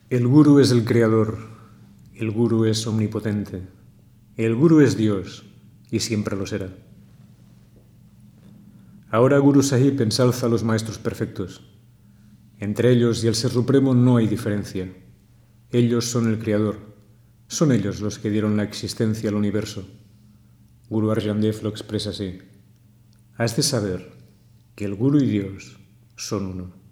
El Guru es el Creador, el Guru es omnipotente, el Guru es Dios y siempre lo será. Ahora Guru Sahib ensalza a los maestros perfectos. Entre ellos y el Ser Supremo no hay diferencia. Ellos son el Creador, son ellos los que dieron la existencia al universo. Guru Arjan Dev lo expresa así: has de saber que el Guru y Dios son uno.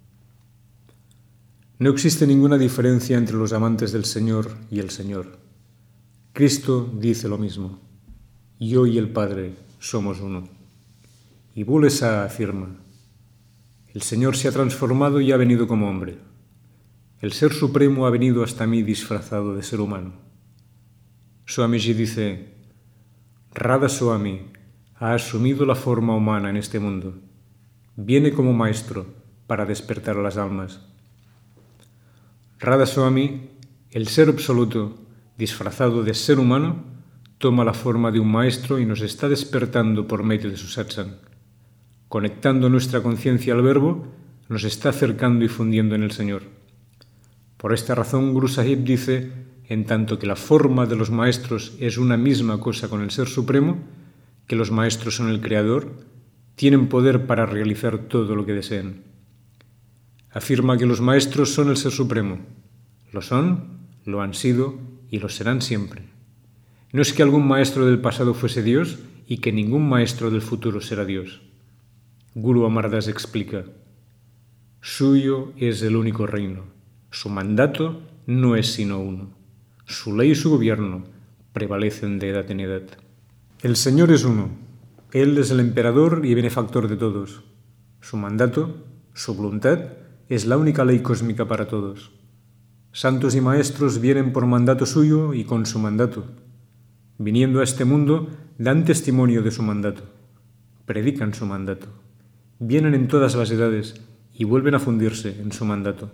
No existe ninguna diferencia entre los amantes del Señor y el Señor. Cristo dice lo mismo: yo y el Padre somos uno. Y Bullhe Shah afirma: el Señor se ha transformado y ha venido como hombre. El Ser Supremo ha venido hasta mí disfrazado de ser humano. Swamiji dice: Radha Swami ha asumido la forma humana en este mundo. Viene como maestro para despertar a las almas. Radha Swami, el Ser Absoluto, disfrazado de ser humano, toma la forma de un maestro y nos está despertando por medio de su satsang. Conectando nuestra conciencia al Verbo, nos está acercando y fundiendo en el Señor. Por esta razón, Guru Sahib dice: en tanto que la forma de los maestros es una misma cosa con el Ser Supremo, que los maestros son el Creador, tienen poder para realizar todo lo que deseen. Afirma que los maestros son el Ser Supremo. Lo son, lo han sido y lo serán siempre. No es que algún maestro del pasado fuese Dios y que ningún maestro del futuro será Dios. Guru Amar Das explica: suyo es el único reino. Su mandato no es sino uno. Su ley y su gobierno prevalecen de edad en edad. El Señor es uno. Él es el emperador y benefactor de todos. Su mandato, su voluntad, es la única ley cósmica para todos. Santos y maestros vienen por mandato suyo y con su mandato. Viniendo a este mundo, dan testimonio de su mandato. Predican su mandato. Vienen en todas las edades y vuelven a fundirse en su mandato.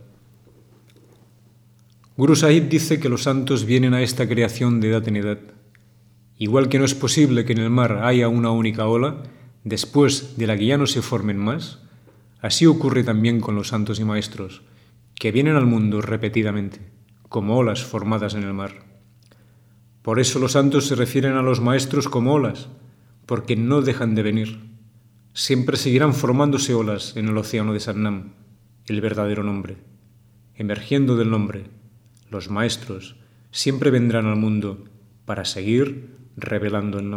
Guru Sahib dice que los santos vienen a esta creación de edad en edad. Igual que no es posible que en el mar haya una única ola, después de la que ya no se formen más, así ocurre también con los santos y maestros, que vienen al mundo repetidamente, como olas formadas en el mar. Por eso los santos se refieren a los maestros como olas, porque no dejan de venir. Siempre seguirán formándose olas en el océano de Satnam, el verdadero nombre. Emergiendo del nombre, los maestros siempre vendrán al mundo para seguir revelando el nombre.